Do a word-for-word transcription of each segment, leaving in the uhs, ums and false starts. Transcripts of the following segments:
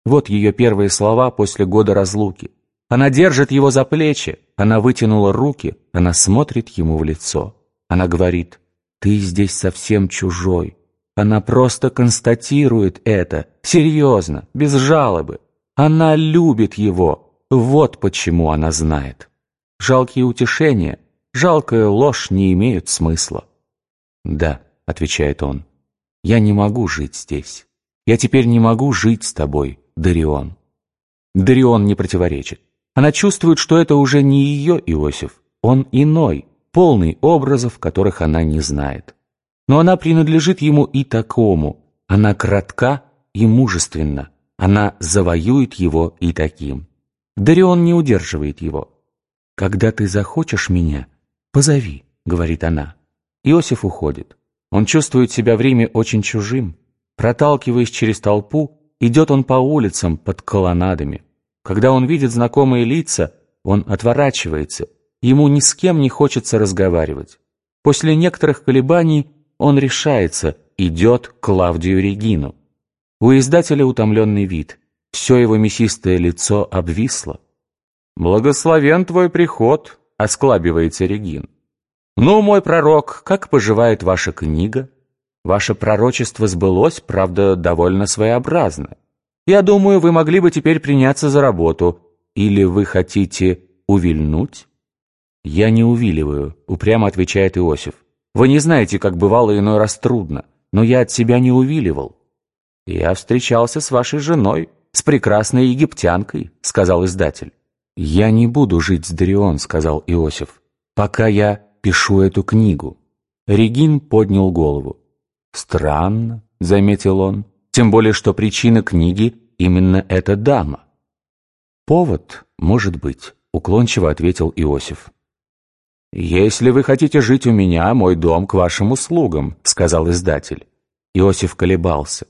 Вот ее первые слова после года разлуки. Она держит его за плечи, она вытянула руки, она смотрит ему в лицо. Она говорит: «Ты здесь совсем чужой». Она просто констатирует это, серьезно, без жалобы. Она любит его, вот почему она знает. Жалкие утешения, жалкая ложь не имеют смысла. «Да», — отвечает он, — «я не могу жить здесь. Я теперь не могу жить с тобой, Дарион». Дарион не противоречит. Она чувствует, что это уже не ее Иосиф, он иной, полный образов, которых она не знает. Но она принадлежит ему и такому, она кратка и мужественна, она завоюет его и таким. Дарион не удерживает его. «Когда ты захочешь меня, позови», — говорит она. Иосиф уходит. Он чувствует себя в Риме очень чужим. Проталкиваясь через толпу, идет он по улицам под колоннадами. Когда он видит знакомые лица, он отворачивается, ему ни с кем не хочется разговаривать. После некоторых колебаний он решается, идет к Клавдию Регину. У издателя утомленный вид, все его мясистое лицо обвисло. «Благословен твой приход», — осклабивается Регин. «Ну, мой пророк, как поживает ваша книга? Ваше пророчество сбылось, правда, довольно своеобразно. Я думаю, вы могли бы теперь приняться за работу. Или вы хотите увильнуть?» «Я не увиливаю», — упрямо отвечает Иосиф. «Вы не знаете, как бывало иной раз трудно, но я от себя не увиливал». «Я встречался с вашей женой, с прекрасной египтянкой», — сказал издатель. «Я не буду жить с Дарион», — сказал Иосиф, — «пока я пишу эту книгу». Регин поднял голову. «Странно», — заметил он, — «тем более, что причина книги именно эта дама». «Повод, может быть», — уклончиво ответил Иосиф. «Если вы хотите жить у меня, мой дом к вашим услугам», — сказал издатель. Иосиф колебался.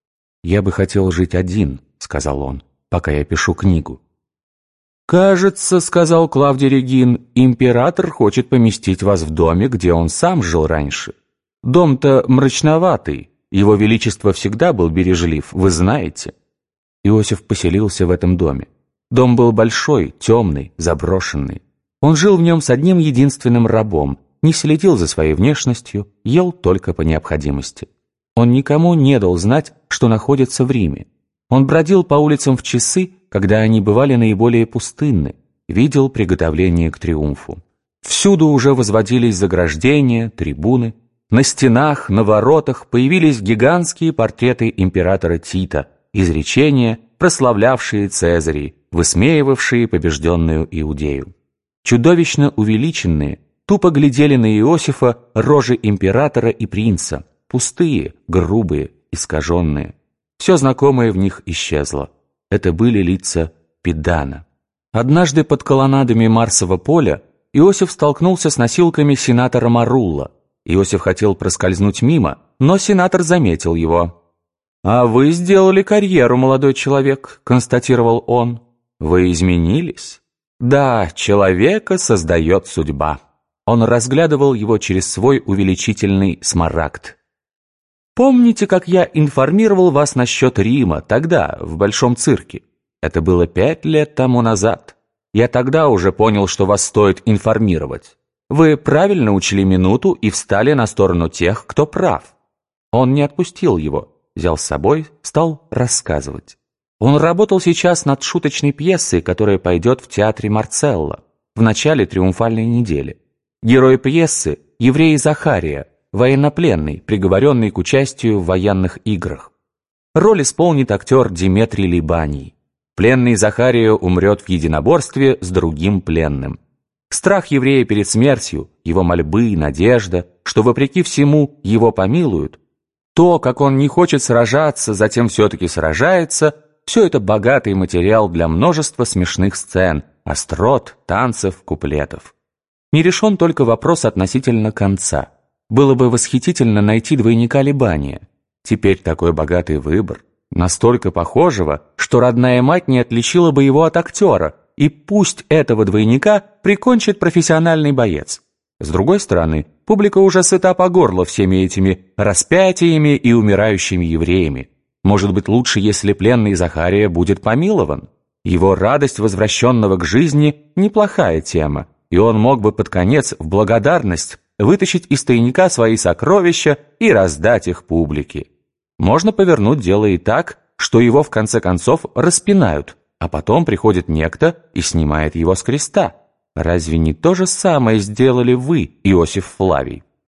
«Я бы хотел жить один», — сказал он, — «пока я пишу книгу». «Кажется, — сказал Клавдий Регин, — император хочет поместить вас в доме, где он сам жил раньше. Дом-то мрачноватый, его величество всегда был бережлив, вы знаете». Иосиф поселился в этом доме. Дом был большой, темный, заброшенный. Он жил в нем с одним единственным рабом, не следил за своей внешностью, ел только по необходимости. Он никому не дал знать, что находится в Риме. Он бродил по улицам в часы, когда они бывали наиболее пустынны, видел приготовление к триумфу. Всюду уже возводились заграждения, трибуны. На стенах, на воротах появились гигантские портреты императора Тита, изречения, прославлявшие Цезарей, высмеивавшие побежденную Иудею. Чудовищно увеличенные, тупо глядели на Иосифа рожи императора и принца, пустые, грубые, искаженные. Все знакомое в них исчезло. Это были лица Педана. Однажды под колоннадами Марсового поля Иосиф столкнулся с носилками сенатора Марулла. Иосиф хотел проскользнуть мимо, но сенатор заметил его. «А вы сделали карьеру, молодой человек», — констатировал он. «Вы изменились?» «Да, человека создает судьба». Он разглядывал его через свой увеличительный смарагд. «Помните, как я информировал вас насчет Рима тогда, в Большом цирке? Это было пять лет тому назад. Я тогда уже понял, что вас стоит информировать. Вы правильно учли минуту и встали на сторону тех, кто прав». Он не отпустил его, взял с собой, стал рассказывать. Он работал сейчас над шуточной пьесой, которая пойдет в театре Марцелла в начале триумфальной недели. Герой пьесы – еврей Захария, военнопленный, приговоренный к участию в военных играх. Роль исполнит актер Диметрий Либаний. Пленный Захария умрет в единоборстве с другим пленным. Страх еврея перед смертью, его мольбы, надежда, что вопреки всему его помилуют, то, как он не хочет сражаться, затем все-таки сражается, все это богатый материал для множества смешных сцен, острот, танцев, куплетов. Не решен только вопрос относительно конца. Было бы восхитительно найти двойника Либания. Теперь такой богатый выбор, настолько похожего, что родная мать не отличила бы его от актера, и пусть этого двойника прикончит профессиональный боец. С другой стороны, публика уже сыта по горло всеми этими распятиями и умирающими евреями. Может быть, лучше, если пленный Захария будет помилован? Его радость возвращенного к жизни – неплохая тема, и он мог бы под конец в благодарность вытащить из тайника свои сокровища и раздать их публике. Можно повернуть дело и так, что его в конце концов распинают, а потом приходит некто и снимает его с креста. Разве не то же самое сделали вы, Иосиф Флавий?